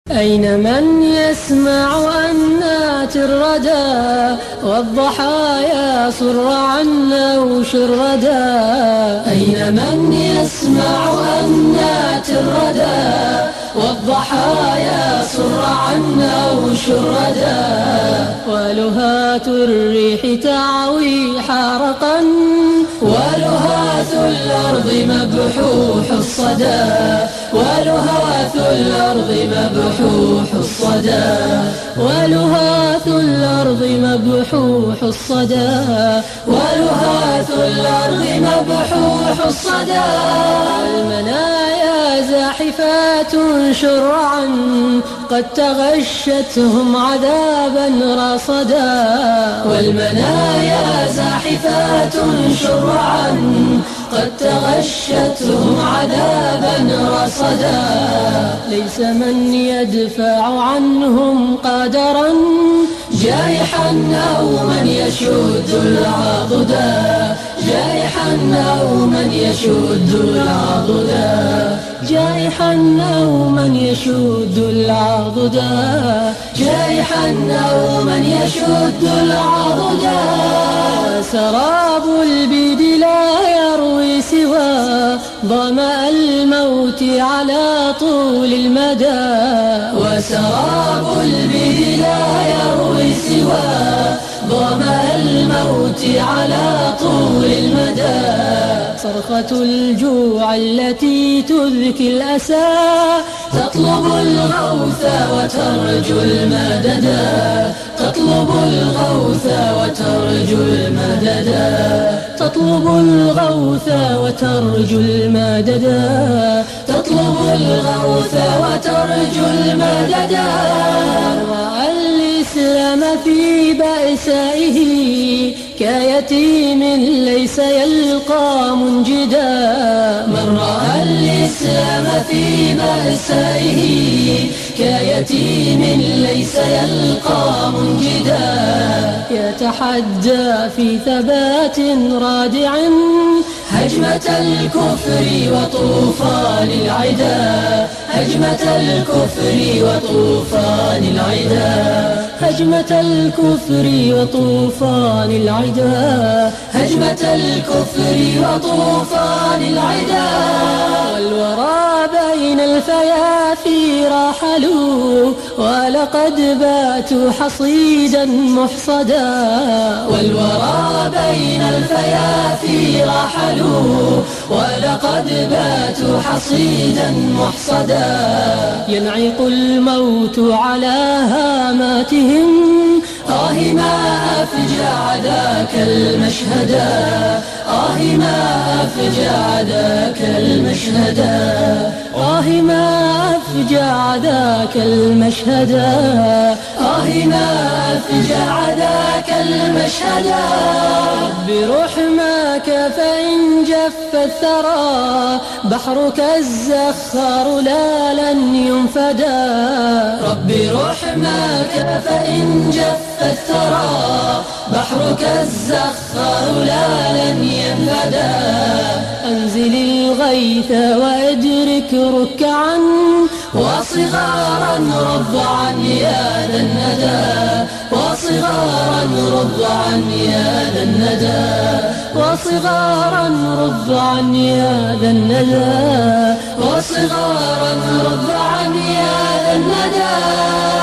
أين من يسمع أنات الردى والضحايا صر عنا وشردا؟ أين من يسمع أنات الردى والضحايا صر عنا وشردا؟ ولهات الريح تعوي حارقا ولهات الأرض مبحوح الصدى، ولهات الأرض مبحوح الصدى، ولهات الأرض مبحوح الصدى، ولهات الأرض مبحوح الصدى. المنايا زاحفات شرعا قد تغشتهم عذابا راصدا، والمنايا زاحفات شرعا قد تغشتهم عذابا رصدا. ليس من يدفع عنهم قدرا جائحا أو من يشد العضدا، جائحا أو من يشد العضدا، جائحا أو من يشد العضدا، جائحا أو من يشد العضدا. سراب البيد لا يروي سوى ظمأ الموت على طول المدى، وسراب البيد لا يروي سوى ظمأ الموت على طول المدى. صرخة الجوع التي تذكي الأسى تطلب الغوث وترجو المددا، تطلب الغوث وترجو المددا، تطلب الغوث وترجو المددا، تطلب الغوث وترجو المددا. رأى الإسلام في بأسائه كيتيم ليس يلقى منجدا، من رأى الإسلام في بأسائه كيتيم ليس يلقى منجدا. يتحدى في ثبات رادع هجمة الكفر وطوفان العدا، هجمة الكفر وطوفان العدا، هجمة الكفر وطوفان العدا، هجمة الكفر وطوفان العدا. والورى بين الفيافي راحلوا ولقد باتوا حصيدا محصدا، والورى بين الفيافي راحلوا ولقد باتوا حصيدا محصدا. ينعق الموت على هاماتهم آه ما أفجع ذاك المشهدا، آه ما أفجع ذاك المشهدا، آه ما أفجع ذاك المشهدا، آه ما أفجع ذاك المشهدا. رب رحمك فإن جف الثرى بحرك الزخار لا لن ينفدا، رب رحمك فإن جف الثرى بحرك الزخار لا لن ينفدا. أنزل الغيث وأدرك ركعا وصغارا رضعا يا ذا الندى، وصغارا رضعا يا ذا الندى، وصغارا رضعا يا ذا الندى، وصغارا رضعا يا ذا الندى.